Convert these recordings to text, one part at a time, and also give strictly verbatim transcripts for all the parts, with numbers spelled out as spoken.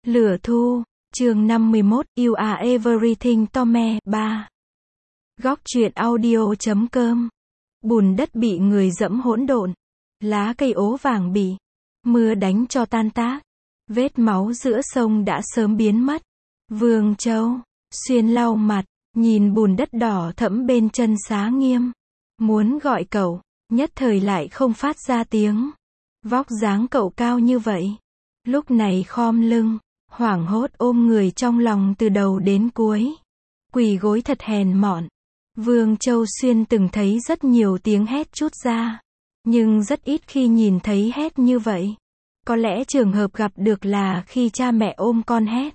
Lửa thu, chương năm mươi mốt, You Are Everything Tome, ba. Góc truyện audio chấm com. Bùn đất bị người dẫm hỗn độn. Lá cây ố vàng bị mưa đánh cho tan tác. Vết máu giữa sông đã sớm biến mất. Vương Châu, Xuyên lau mặt, nhìn bùn đất đỏ thẫm bên chân Xá Nghiêm. Muốn gọi cậu, nhất thời lại không phát ra tiếng. Vóc dáng cậu cao như vậy. Lúc này khom lưng, hoảng hốt ôm người trong lòng từ đầu đến cuối. Quỳ gối thật hèn mọn. Vương Châu Xuyên từng thấy rất nhiều tiếng hét trút ra. Nhưng rất ít khi nhìn thấy hét như vậy. Có lẽ trường hợp gặp được là khi cha mẹ ôm con hét.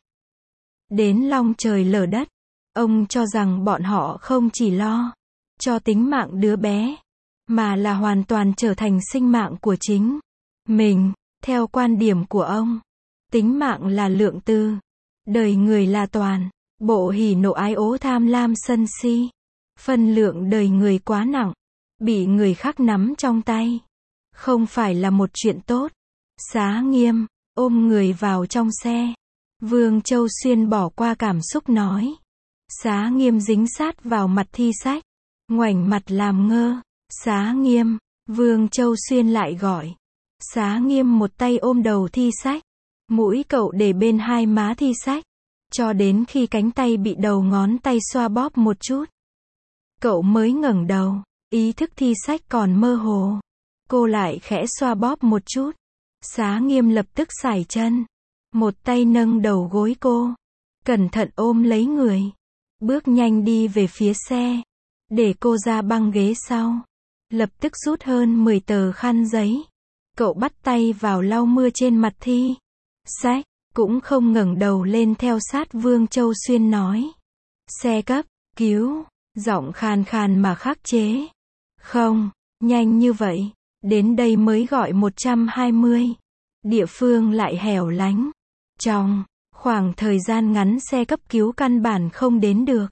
Đến long trời lở đất. Ông cho rằng bọn họ không chỉ lo cho tính mạng đứa bé, mà là hoàn toàn trở thành sinh mạng của chính mình. Theo quan điểm của ông, tính mạng là lượng tư, đời người là toàn bộ hỉ nộ ái ố tham lam sân si. Phân lượng đời người quá nặng, bị người khác nắm trong tay, không phải là một chuyện tốt. Xá Nghiêm ôm người vào trong xe. Vương Châu Xuyên bỏ qua cảm xúc nói. Xá Nghiêm dính sát vào mặt Thi Sách, ngoảnh mặt làm ngơ. Xá Nghiêm, Vương Châu Xuyên lại gọi. Xá Nghiêm một tay ôm đầu Thi Sách, mũi cậu để bên hai má Thi Sách, cho đến khi cánh tay bị đầu ngón tay xoa bóp một chút. Cậu mới ngẩng đầu, ý thức Thi Sách còn mơ hồ. Cô lại khẽ xoa bóp một chút. Xá Nghiêm lập tức sải chân, một tay nâng đầu gối cô, cẩn thận ôm lấy người, bước nhanh đi về phía xe, để cô ra băng ghế sau. Lập tức rút hơn mười tờ khăn giấy. Cậu bắt tay vào lau mưa trên mặt Thi Sách, cũng không ngẩng đầu lên theo sát Vương Châu Xuyên nói. Xe cấp cứu, giọng khàn khàn mà khắc chế. Không, nhanh như vậy, đến đây mới gọi một trăm hai mươi. Địa phương lại hẻo lánh. Trong khoảng thời gian ngắn xe cấp cứu căn bản không đến được.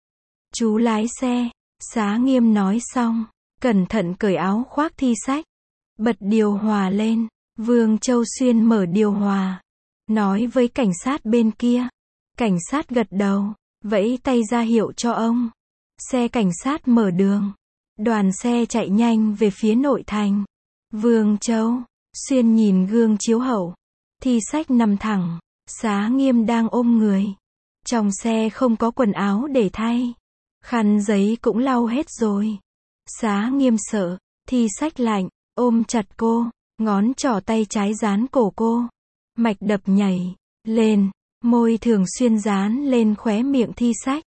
Chú lái xe, Xá Nghiêm nói xong, cẩn thận cởi áo khoác Thi Sách, bật điều hòa lên. Vương Châu Xuyên mở điều hòa, nói với cảnh sát bên kia. Cảnh sát gật đầu, vẫy tay ra hiệu cho ông. Xe cảnh sát mở đường. Đoàn xe chạy nhanh về phía nội thành. Vương Châu Xuyên nhìn gương chiếu hậu. Thi Sách nằm thẳng, Xá Nghiêm đang ôm người. Trong xe không có quần áo để thay. Khăn giấy cũng lau hết rồi. Xá Nghiêm sợ, Thi Sách lạnh, ôm chặt cô, ngón trỏ tay trái dán cổ cô. Mạch đập nhảy lên, môi thường xuyên dán lên khóe miệng Thi Sách.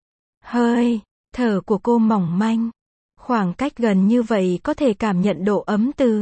Hơi thở của cô mỏng manh. Khoảng cách gần như vậy có thể cảm nhận độ ấm từ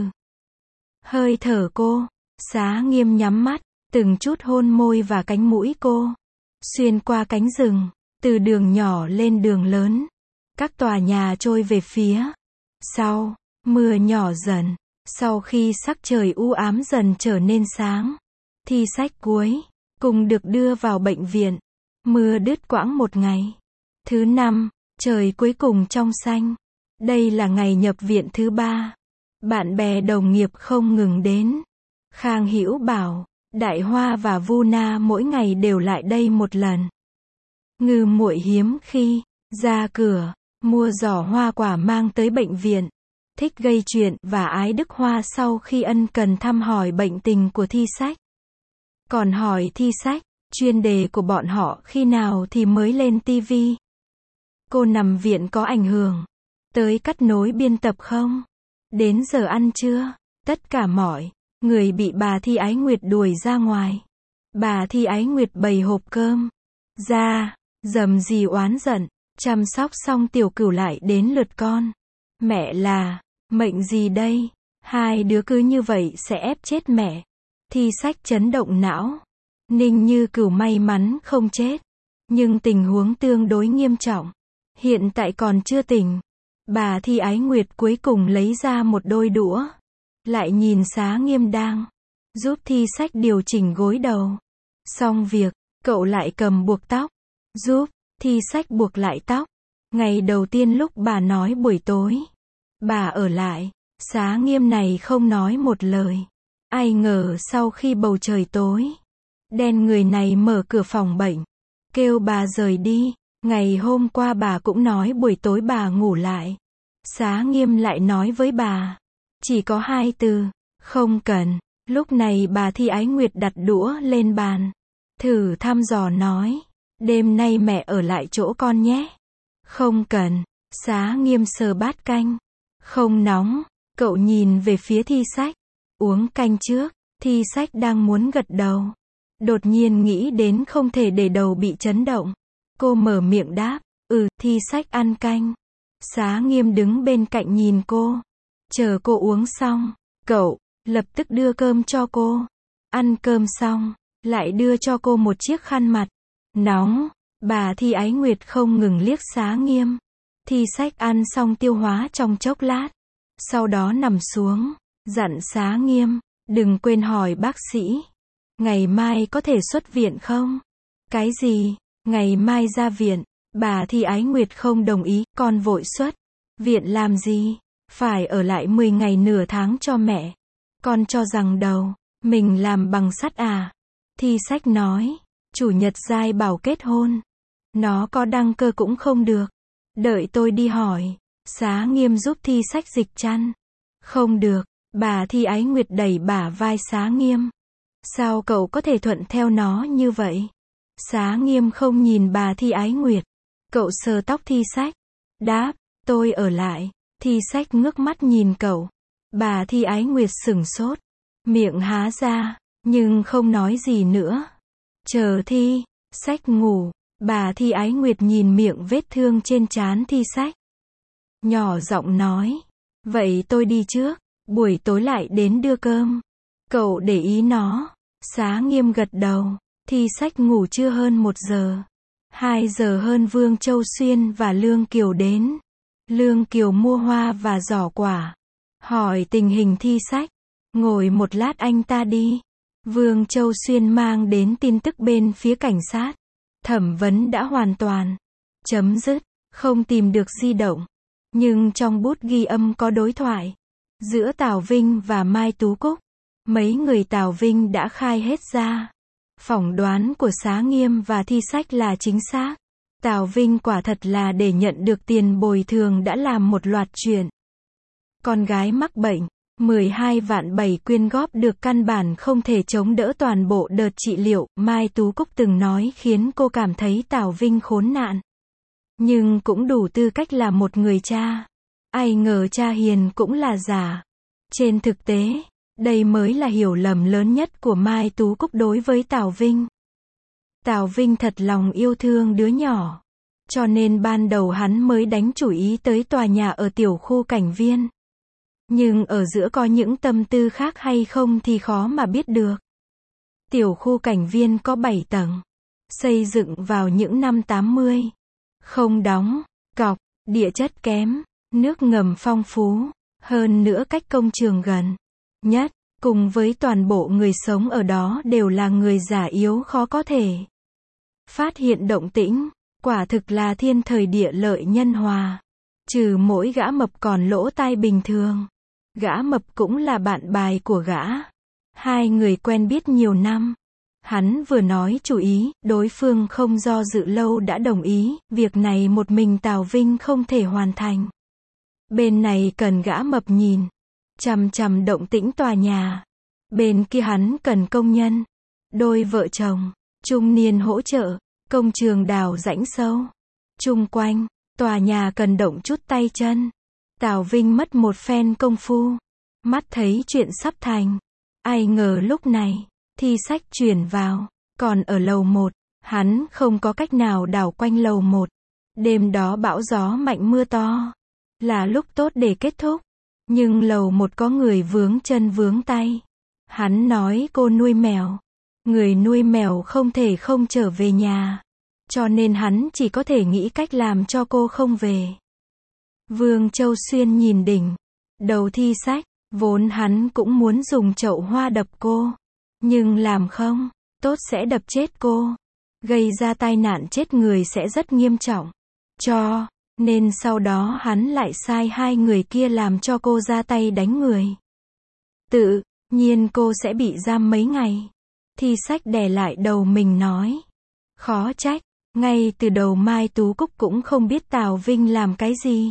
hơi thở cô. Xá Nghiêm nhắm mắt, từng chút hôn môi và cánh mũi cô. Xuyên qua cánh rừng, từ đường nhỏ lên đường lớn. Các tòa nhà trôi về phía sau, mưa nhỏ dần. Sau khi sắc trời u ám dần trở nên sáng, Thi Sách cuối cùng được đưa vào bệnh viện. Mưa đứt quãng một ngày. Thứ năm, trời cuối cùng trong xanh. Đây là ngày nhập viện thứ ba. Bạn bè đồng nghiệp không ngừng đến. Khang Hữu bảo, Đại Hoa và Vu Na mỗi ngày đều lại đây một lần. Ngư Muội hiếm khi ra cửa mua giỏ hoa quả mang tới bệnh viện. Thích gây chuyện và ái Đức Hoa sau khi ân cần thăm hỏi bệnh tình của Thi Sách. Còn hỏi Thi Sách, chuyên đề của bọn họ khi nào thì mới lên tivi? Cô nằm viện có ảnh hưởng tới cắt nối biên tập không? Đến giờ ăn trưa, tất cả mọi người bị bà Thi Ái Nguyệt đuổi ra ngoài. Bà Thi Ái Nguyệt bày hộp cơm ra, dầm gì oán giận. Chăm sóc xong Tiểu Cửu lại đến lượt con. Mẹ là mệnh gì đây? Hai đứa cứ như vậy sẽ ép chết mẹ. Thi Sách chấn động não. Ninh Như Cửu may mắn không chết, nhưng tình huống tương đối nghiêm trọng. Hiện tại còn chưa tỉnh. Bà Thi Ái Nguyệt cuối cùng lấy ra một đôi đũa. Lại nhìn Xá Nghiêm đang giúp Thi Sách điều chỉnh gối đầu. Xong việc, cậu lại cầm buộc tóc, giúp Thi Sách buộc lại tóc. Ngày đầu tiên lúc bà nói buổi tối bà ở lại, Xá Nghiêm này không nói một lời. Ai ngờ sau khi bầu trời tối Đen người này mở cửa phòng bệnh, kêu bà rời đi. Ngày hôm qua bà cũng nói buổi tối bà ngủ lại. Xá Nghiêm lại nói với bà, chỉ có hai từ, không cần. Lúc này bà Thi Ái Nguyệt đặt đũa lên bàn, thử thăm dò nói, đêm nay mẹ ở lại chỗ con nhé. Không cần. Xá Nghiêm sờ bát canh, không nóng. Cậu nhìn về phía Thi Sách, uống canh trước. Thi Sách đang muốn gật đầu, đột nhiên nghĩ đến không thể để đầu bị chấn động. Cô mở miệng đáp, ừ. Thi Sách ăn canh. Xá Nghiêm đứng bên cạnh nhìn cô, chờ cô uống xong, cậu lập tức đưa cơm cho cô. Ăn cơm xong, lại đưa cho cô một chiếc khăn mặt. Nóng. Bà Thi Ái Nguyệt không ngừng liếc Xá Nghiêm. Thi Sách ăn xong tiêu hóa trong chốc lát, sau đó nằm xuống, dặn Xá Nghiêm, đừng quên hỏi bác sĩ, ngày mai có thể xuất viện không? Cái gì? Ngày mai ra viện? Bà Thi Ái Nguyệt không đồng ý, con vội xuất viện làm gì? Phải ở lại mười ngày nửa tháng cho mẹ. Con cho rằng đầu mình làm bằng sắt à? Thi Sách nói, chủ nhật giai bảo kết hôn, nó có đăng cơ cũng không được. Đợi tôi đi hỏi. Xá Nghiêm giúp Thi Sách dịch chăn. Không được. Bà Thi Ái Nguyệt đẩy bả vai Xá Nghiêm. Sao cậu có thể thuận theo nó như vậy? Xá Nghiêm không nhìn bà Thi Ái Nguyệt. Cậu sờ tóc Thi Sách, đáp, tôi ở lại. Thi Sách ngước mắt nhìn cậu. Bà Thi Ái Nguyệt sửng sốt, miệng há ra, nhưng không nói gì nữa. Chờ Thi Sách ngủ, bà Thi Ái Nguyệt nhìn miệng vết thương trên trán Thi Sách, nhỏ giọng nói, vậy tôi đi trước, buổi tối lại đến đưa cơm. Cậu để ý nó. Xá Nghiêm gật đầu. Thi Sách ngủ trưa hơn một giờ. Hai giờ hơn Vương Châu Xuyên và Lương Kiều đến. Lương Kiều mua hoa và giỏ quả, hỏi tình hình Thi Sách. Ngồi một lát anh ta đi. Vương Châu Xuyên mang đến tin tức bên phía cảnh sát. Thẩm vấn đã hoàn toàn chấm dứt, không tìm được di động. Nhưng trong bút ghi âm có đối thoại giữa Tào Vinh và Mai Tú Cúc. Mấy người Tào Vinh đã khai hết ra. Phỏng đoán của Xá Nghiêm và Thi Sách là chính xác. Tào Vinh quả thật là để nhận được tiền bồi thường đã làm một loạt chuyện. Con gái mắc bệnh, mười hai vạn bảy quyên góp được căn bản không thể chống đỡ toàn bộ đợt trị liệu. Mai Tú Cúc từng nói khiến cô cảm thấy Tào Vinh khốn nạn, nhưng cũng đủ tư cách là một người cha. Ai ngờ cha hiền cũng là giả. Trên thực tế, đây mới là hiểu lầm lớn nhất của Mai Tú Cúc đối với Tào Vinh. Tào Vinh thật lòng yêu thương đứa nhỏ, cho nên ban đầu hắn mới đánh chủ ý tới tòa nhà ở tiểu khu Cảnh Viên. Nhưng ở giữa có những tâm tư khác hay không thì khó mà biết được. Tiểu khu Cảnh Viên có bảy tầng, xây dựng vào những năm tám mươi. Không đóng cọc, địa chất kém, nước ngầm phong phú, hơn nữa cách công trường gần nhất, cùng với toàn bộ người sống ở đó đều là người già yếu khó có thể phát hiện động tĩnh, quả thực là thiên thời địa lợi nhân hòa. Trừ mỗi gã mập còn lỗ tai bình thường. Gã mập cũng là bạn bài của gã. Hai người quen biết nhiều năm. Hắn vừa nói chủ ý, đối phương không do dự lâu đã đồng ý, việc này một mình Tào Vinh không thể hoàn thành. Bên này cần gã mập nhìn chằm chằm động tĩnh tòa nhà. Bên kia hắn cần công nhân, đôi vợ chồng trung niên hỗ trợ, công trường đào rãnh sâu. Chung quanh, tòa nhà cần động chút tay chân. Tào Vinh mất một phen công phu, mắt thấy chuyện sắp thành. Ai ngờ lúc này, Thi Sách chuyển vào, còn ở lầu một, hắn không có cách nào đảo quanh lầu một. Đêm đó bão gió mạnh mưa to, là lúc tốt để kết thúc. Nhưng lầu một có người vướng chân vướng tay. Hắn nói cô nuôi mèo. Người nuôi mèo không thể không trở về nhà. Cho nên hắn chỉ có thể nghĩ cách làm cho cô không về. Vương Châu Xuyên nhìn đỉnh đầu Thi Sách, vốn hắn cũng muốn dùng chậu hoa đập cô. Nhưng làm không tốt sẽ đập chết cô. Gây ra tai nạn chết người sẽ rất nghiêm trọng. Cho nên sau đó hắn lại sai hai người kia làm cho cô ra tay đánh người. Tự nhiên cô sẽ bị giam mấy ngày. Thi Sách đè lại đầu mình nói. Khó trách, ngay từ đầu Mai Tú Cúc cũng không biết Tào Vinh làm cái gì.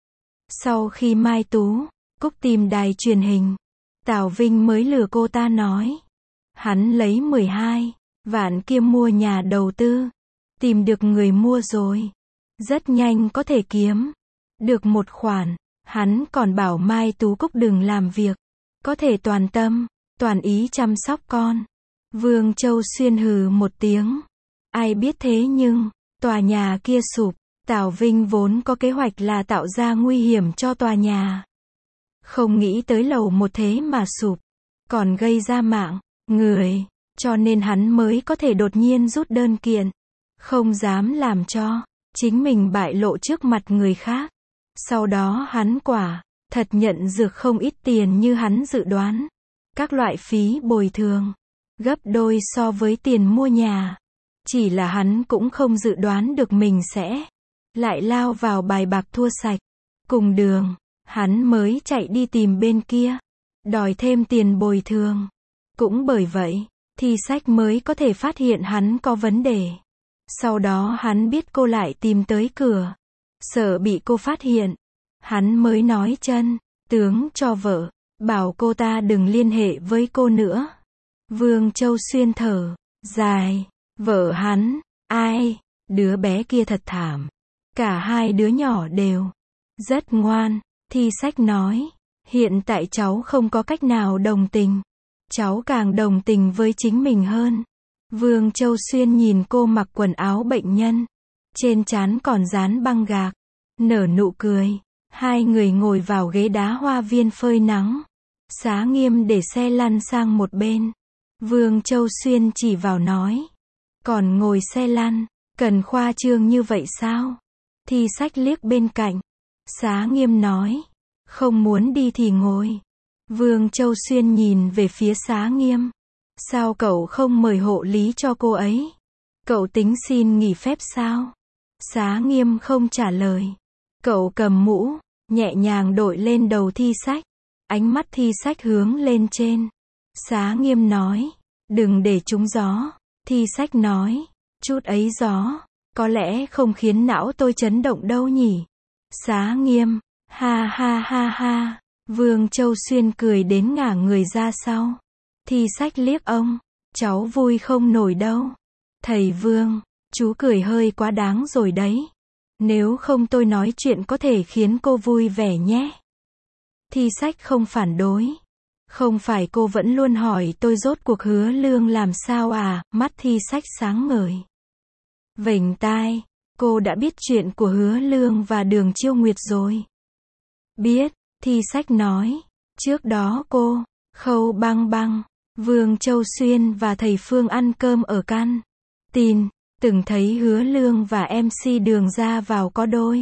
Sau khi Mai Tú Cúc tìm đài truyền hình, Tào Vinh mới lừa cô ta nói. Hắn lấy mười hai vạn kia mua nhà đầu tư. Tìm được người mua rồi. Rất nhanh có thể kiếm được một khoản. Hắn còn bảo Mai Tú Cúc đừng làm việc. Có thể toàn tâm, toàn ý chăm sóc con. Vương Châu Xuyên hừ một tiếng. Ai biết thế nhưng, tòa nhà kia sụp. Tào Vinh vốn có kế hoạch là tạo ra nguy hiểm cho tòa nhà. Không nghĩ tới lầu một thế mà sụp. Còn gây ra mạng người. Cho nên hắn mới có thể đột nhiên rút đơn kiện. Không dám làm cho chính mình bại lộ trước mặt người khác. Sau đó hắn quả thật nhận dược không ít tiền như hắn dự đoán. Các loại phí bồi thường gấp đôi so với tiền mua nhà. Chỉ là hắn cũng không dự đoán được mình sẽ lại lao vào bài bạc thua sạch. Cùng đường, hắn mới chạy đi tìm bên kia, đòi thêm tiền bồi thường. Cũng bởi vậy, Thi Sách mới có thể phát hiện hắn có vấn đề. Sau đó hắn biết cô lại tìm tới cửa. Sợ bị cô phát hiện. Hắn mới nói chân tướng cho vợ, bảo cô ta đừng liên hệ với cô nữa. Vương Châu Xuyên thở dài. Vợ hắn, ai, đứa bé kia thật thảm. Cả hai đứa nhỏ đều rất ngoan. Thi Sách nói. Hiện tại cháu không có cách nào đồng tình. Cháu càng đồng tình với chính mình hơn. Vương Châu Xuyên nhìn cô mặc quần áo bệnh nhân. Trên trán còn dán băng gạc. Nở nụ cười. Hai người ngồi vào ghế đá hoa viên phơi nắng. Xá Nghiêm để xe lăn sang một bên. Vương Châu Xuyên chỉ vào nói. Còn ngồi xe lăn, cần khoa trương như vậy sao? Thi Sách liếc bên cạnh. Xá Nghiêm nói. Không muốn đi thì ngồi. Vương Châu Xuyên nhìn về phía Xá Nghiêm. Sao cậu không mời hộ lý cho cô ấy? Cậu tính xin nghỉ phép sao? Xá Nghiêm không trả lời. Cậu cầm mũ, nhẹ nhàng đội lên đầu Thi Sách. Ánh mắt Thi Sách hướng lên trên. Xá Nghiêm nói. Đừng để trúng gió. Thi Sách nói. Chút ấy gió, có lẽ không khiến não tôi chấn động đâu nhỉ? Xá Nghiêm. Ha ha ha ha. Vương Châu Xuyên cười đến ngả người ra sau. Thi Sách liếc ông. Cháu vui không nổi đâu. Thầy Vương, chú cười hơi quá đáng rồi đấy. Nếu không tôi nói chuyện có thể khiến cô vui vẻ nhé. Thi Sách không phản đối. Không phải cô vẫn luôn hỏi tôi rốt cuộc Hứa Lương làm sao à? Mắt Thi Sách sáng ngời. Vểnh tai, cô đã biết chuyện của Hứa Lương và Đường Chiêu Nguyệt rồi. Biết, Thi Sách nói. Trước đó cô, Khâu Băng Băng, Vương Châu Xuyên và thầy Phương ăn cơm ở căn tin, từng thấy Hứa Lương và em xê Đường ra vào có đôi.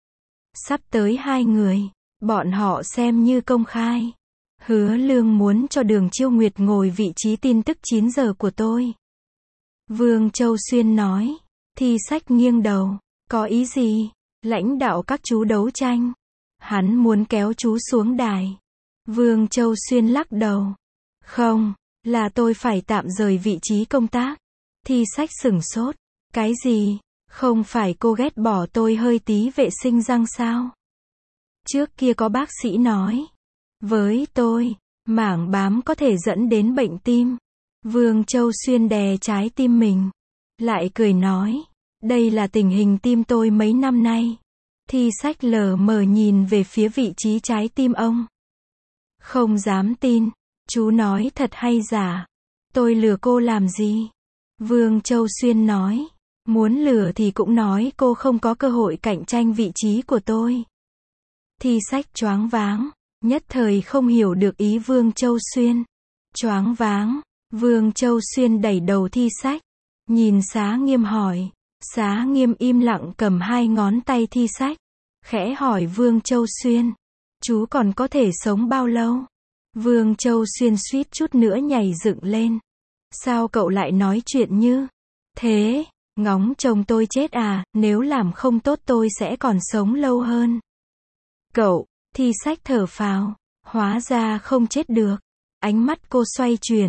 Sắp tới hai người, bọn họ xem như công khai. Hứa Lương muốn cho Đường Chiêu Nguyệt ngồi vị trí tin tức chín giờ của tôi. Vương Châu Xuyên nói. Thi Sách nghiêng đầu. Có ý gì? Lãnh đạo các chú đấu tranh. Hắn muốn kéo chú xuống đài. Vương Châu Xuyên lắc đầu. Không, là tôi phải tạm rời vị trí công tác. Thi Sách sửng sốt. Cái gì? Không phải cô ghét bỏ tôi hơi tí vệ sinh răng sao? Trước kia có bác sĩ nói. Với tôi, mảng bám có thể dẫn đến bệnh tim. Vương Châu Xuyên đè trái tim mình. Lại cười nói. Đây là tình hình tim tôi mấy năm nay. Thi Sách lờ mờ nhìn về phía vị trí trái tim ông. Không dám tin. Chú nói thật hay giả? Tôi lừa cô làm gì? Vương Châu Xuyên nói. Muốn lừa thì cũng nói cô không có cơ hội cạnh tranh vị trí của tôi. Thi Sách choáng váng. Nhất thời không hiểu được ý Vương Châu Xuyên. Choáng váng. Vương Châu Xuyên đẩy đầu Thi Sách. Nhìn Xá Nghiêm hỏi. Xá Nghiêm im lặng cầm hai ngón tay Thi Sách. Khẽ hỏi Vương Châu Xuyên. Chú còn có thể sống bao lâu? Vương Châu Xuyên suýt chút nữa nhảy dựng lên. Sao cậu lại nói chuyện như thế? Ngóng chồng tôi chết à? Nếu làm không tốt tôi sẽ còn sống lâu hơn. Cậu, Thi Sách thở phào. Hóa ra không chết được. Ánh mắt cô xoay chuyển.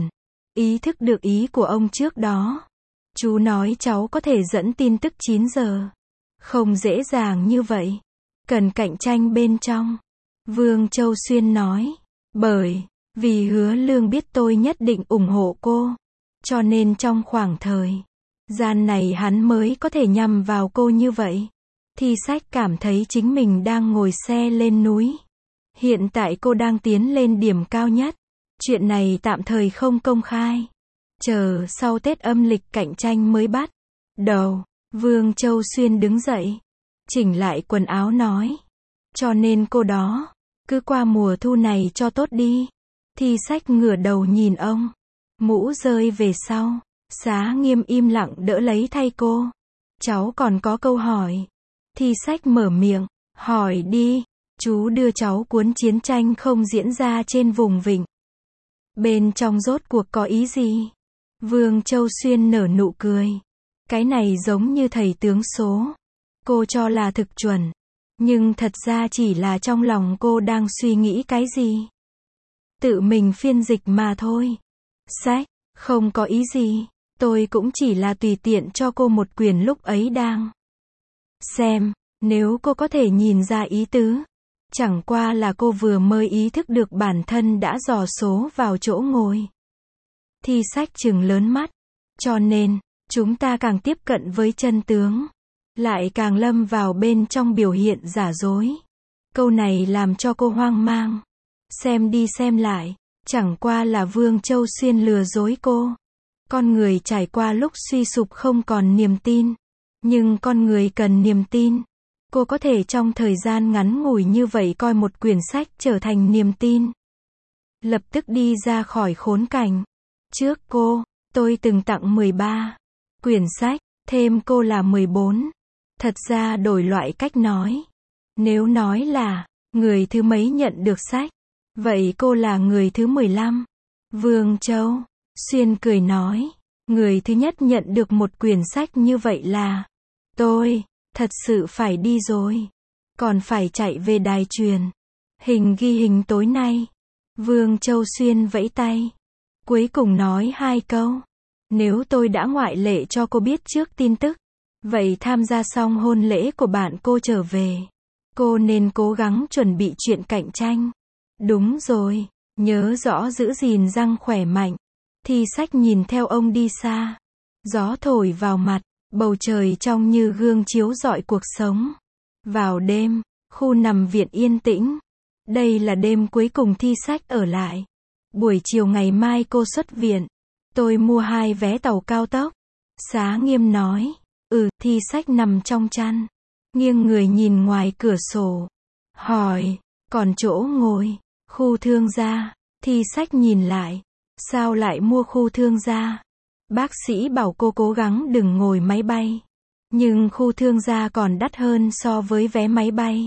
ý thức được ý của ông trước đó. Chú nói cháu có thể dẫn tin tức chín giờ. Không dễ dàng như vậy. Cần cạnh tranh bên trong. Vương Châu Xuyên nói. Bởi vì Hứa Lương biết tôi nhất định ủng hộ cô. Cho nên trong khoảng thời gian này hắn mới có thể nhằm vào cô như vậy. Thi Sách cảm thấy chính mình đang ngồi xe lên núi. Hiện tại cô đang tiến lên điểm cao nhất. Chuyện này tạm thời không công khai. Chờ sau Tết âm lịch cạnh tranh mới bắt đầu. Vương Châu Xuyên đứng dậy. Chỉnh lại quần áo nói. Cho nên cô đó. Cứ qua mùa thu này cho tốt đi. Thi Sách ngửa đầu nhìn ông. Mũ rơi về sau. Xá Nghiêm im lặng đỡ lấy thay cô. Cháu còn có câu hỏi. Thi Sách mở miệng. Hỏi đi. Chú đưa cháu cuốn chiến tranh không diễn ra trên vùng vịnh. Bên trong rốt cuộc có ý gì? Vương Châu Xuyên nở nụ cười. Cái này giống như thầy tướng số. Cô cho là thực chuẩn. Nhưng thật ra chỉ là trong lòng cô đang suy nghĩ cái gì. Tự mình phiên dịch mà thôi. Sách, không có ý gì. Tôi cũng chỉ là tùy tiện cho cô một quyển lúc ấy đang xem. Nếu cô có thể nhìn ra ý tứ. Chẳng qua là cô vừa mới ý thức được bản thân đã dò số vào chỗ ngồi. Thi Sách trừng lớn mắt. Cho nên, chúng ta càng tiếp cận với chân tướng. Lại càng lâm vào bên trong biểu hiện giả dối. Câu này làm cho cô hoang mang. Xem đi xem lại. Chẳng qua là Vương Châu Xuyên lừa dối cô. Con người trải qua lúc suy sụp không còn niềm tin. Nhưng con người cần niềm tin. Cô có thể trong thời gian ngắn ngủi như vậy coi một quyển sách trở thành niềm tin. Lập tức đi ra khỏi khốn cảnh. Trước cô, tôi từng tặng mười ba quyển sách, thêm cô là mười bốn. Thật ra đổi loại cách nói. Nếu nói là, người thứ mấy nhận được sách, vậy cô là người thứ mười lăm. Vương Châu Xuyên cười nói, người thứ nhất nhận được một quyển sách như vậy là tôi. Thật sự phải đi rồi. Còn phải chạy về đài truyền hình ghi hình tối nay. Vương Châu Xuyên vẫy tay. Cuối cùng nói hai câu. Nếu tôi đã ngoại lệ cho cô biết trước tin tức, vậy tham gia xong hôn lễ của bạn cô trở về, cô nên cố gắng chuẩn bị chuyện cạnh tranh. Đúng rồi, nhớ rõ giữ gìn răng khỏe mạnh. Thi Sách nhìn theo ông đi xa. Gió thổi vào mặt. Bầu trời trong như gương chiếu rọi cuộc sống. Vào đêm, khu nằm viện yên tĩnh. Đây là đêm cuối cùng Thi Sách ở lại. Buổi chiều ngày mai cô xuất viện. Tôi mua hai vé tàu cao tốc. Xá Nghiêm nói. Ừ, Thi Sách nằm trong chăn. Nghiêng người nhìn ngoài cửa sổ. Hỏi, còn chỗ ngồi, khu thương gia. Thi Sách nhìn lại. Sao lại mua khu thương gia? Bác sĩ bảo cô cố gắng đừng ngồi máy bay. Nhưng khu thương gia còn đắt hơn so với vé máy bay.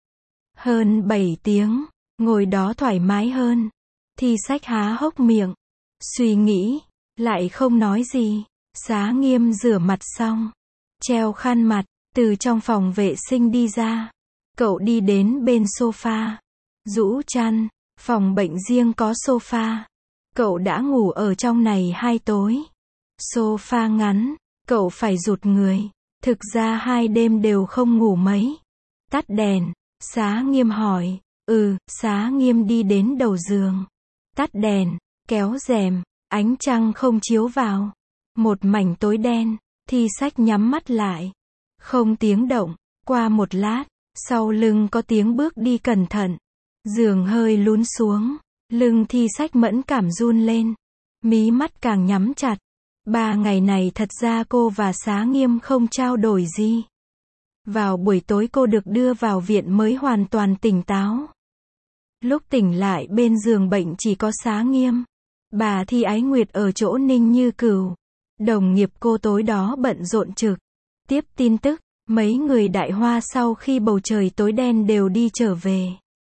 Hơn bảy tiếng, ngồi đó thoải mái hơn. Thi Sách há hốc miệng. Suy nghĩ, lại không nói gì. Xá Nghiêm rửa mặt xong. Treo khăn mặt, từ trong phòng vệ sinh đi ra. Cậu đi đến bên sofa. Rũ chăn, phòng bệnh riêng có sofa. Cậu đã ngủ ở trong này hai tối. Sofa ngắn, cậu phải rụt người. Thực ra hai đêm đều không ngủ mấy. Tắt đèn, Xá Nghiêm hỏi. Ừ, Xá Nghiêm đi đến đầu giường. Tắt đèn, kéo rèm, ánh trăng không chiếu vào. Một mảnh tối đen, Thi Sách nhắm mắt lại. Không tiếng động, qua một lát, sau lưng có tiếng bước đi cẩn thận. Giường hơi lún xuống, lưng Thi Sách mẫn cảm run lên. Mí mắt càng nhắm chặt. Ba ngày này thật ra cô và Xá Nghiêm không trao đổi gì. Vào buổi tối cô được đưa vào viện mới hoàn toàn tỉnh táo. Lúc tỉnh lại bên giường bệnh chỉ có Xá Nghiêm. Bà Thi Ái Nguyệt ở chỗ Ninh Như Cửu. Đồng nghiệp cô tối đó bận rộn trực tiếp tin tức. Mấy người Đại Hoa sau khi bầu trời tối đen đều đi trở về.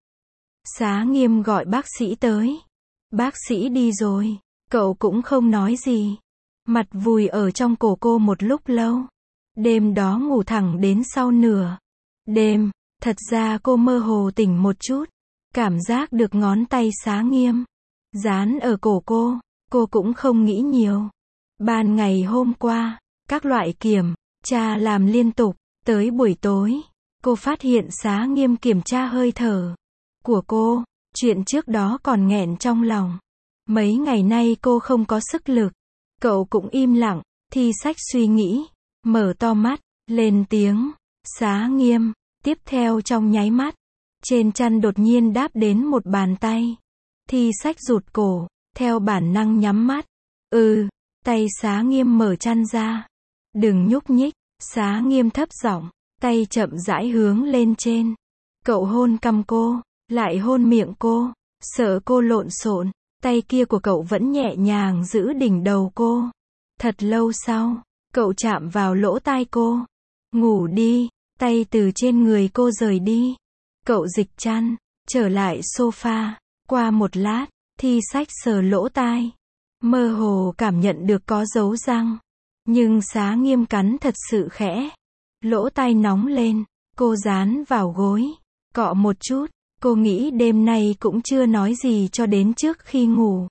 Xá Nghiêm gọi bác sĩ tới. Bác sĩ đi rồi. Cậu cũng không nói gì. Mặt vùi ở trong cổ cô một lúc lâu. Đêm đó ngủ thẳng đến sau nửa đêm. Thật ra cô mơ hồ tỉnh một chút. Cảm giác được ngón tay Xá Nghiêm dán ở cổ cô. Cô cũng không nghĩ nhiều. Ban ngày hôm qua, các loại kiểm tra làm liên tục. Tới buổi tối, cô phát hiện Xá Nghiêm kiểm tra hơi thở của cô. Chuyện trước đó còn nghẹn trong lòng. Mấy ngày nay cô không có sức lực. Cậu cũng im lặng. Thi Sách suy nghĩ, mở to mắt, lên tiếng. Xá Nghiêm. Tiếp theo trong nháy mắt, trên chăn đột nhiên đáp đến một bàn tay. Thi Sách rụt cổ, theo bản năng nhắm mắt. Ừ, tay Xá Nghiêm mở chăn ra. Đừng nhúc nhích. Xá Nghiêm thấp giọng, tay chậm rãi hướng lên trên. Cậu hôn cằm cô, lại hôn miệng cô. Sợ cô lộn xộn, tay kia của cậu vẫn nhẹ nhàng giữ đỉnh đầu cô. Thật lâu sau, cậu chạm vào lỗ tai cô. Ngủ đi. Tay từ trên người cô rời đi. Cậu dịch chăn, trở lại sofa. Qua một lát, Thi Sách sờ lỗ tai. Mơ hồ cảm nhận được có dấu răng. Nhưng Xá Nghiêm cắn thật sự khẽ. Lỗ tai nóng lên. Cô dán vào gối. Cọ một chút. Cô nghĩ đêm nay cũng chưa nói gì cho đến trước khi ngủ.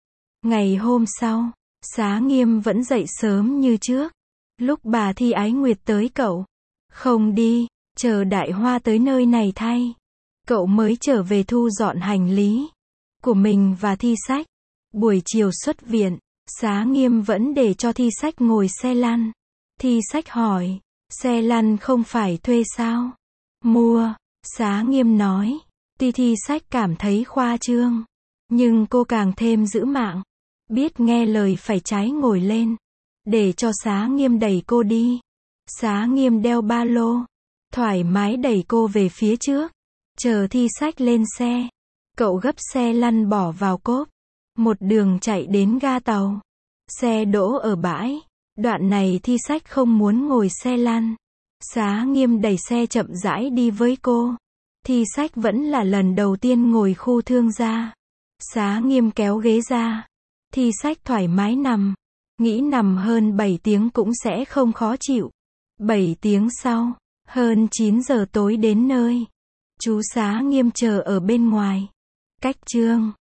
Ngày hôm sau, Xá Nghiêm vẫn dậy sớm như trước. Lúc bà Thi Ái Nguyệt tới cậu. Không đi, chờ Đại Hoa tới nơi này thay. Cậu mới trở về thu dọn hành lý của mình và Thi Sách. Buổi chiều xuất viện, Xá Nghiêm vẫn để cho Thi Sách ngồi xe lăn. Thi Sách hỏi, xe lăn không phải thuê sao? Mua, Xá Nghiêm nói. Tuy Thi Sách cảm thấy khoa trương, nhưng cô càng thêm giữ mạng. Biết nghe lời phải trái ngồi lên, để cho Xá Nghiêm đẩy cô đi. Xá Nghiêm đeo ba lô, thoải mái đẩy cô về phía trước. Chờ Thi Sách lên xe, cậu gấp xe lăn bỏ vào cốp. Một đường chạy đến ga tàu. Xe đỗ ở bãi. Đoạn này Thi Sách không muốn ngồi xe lăn. Xá Nghiêm đẩy xe chậm rãi đi với cô. Thi Sách vẫn là lần đầu tiên ngồi khu thương gia. Xá Nghiêm kéo ghế ra. Thi Sách thoải mái nằm. Nghĩ nằm hơn bảy tiếng cũng sẽ không khó chịu. bảy tiếng sau, hơn chín giờ tối đến nơi. Chú Xá Nghiêm chờ ở bên ngoài. Cách chương